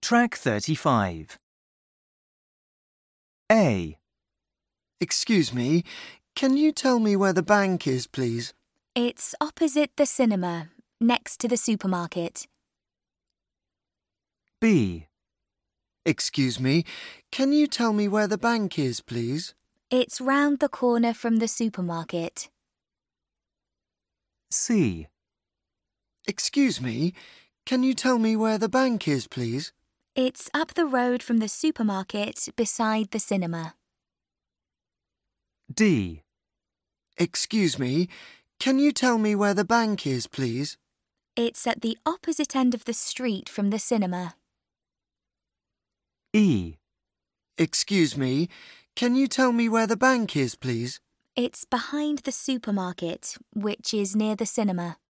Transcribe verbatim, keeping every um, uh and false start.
Track thirty-five. A. Excuse me, can you tell me where the bank is, please? It's opposite the cinema, next to the supermarket. B. Excuse me, can you tell me where the bank is, please? It's round the corner from the supermarket. C. Excuse me, can you tell me where the bank is, please? It's up the road from the supermarket beside the cinema. D. Excuse me, can you tell me where the bank is, please? It's at the opposite end of the street from the cinema. E. Excuse me, can you tell me where the bank is, please? It's behind the supermarket, which is near the cinema.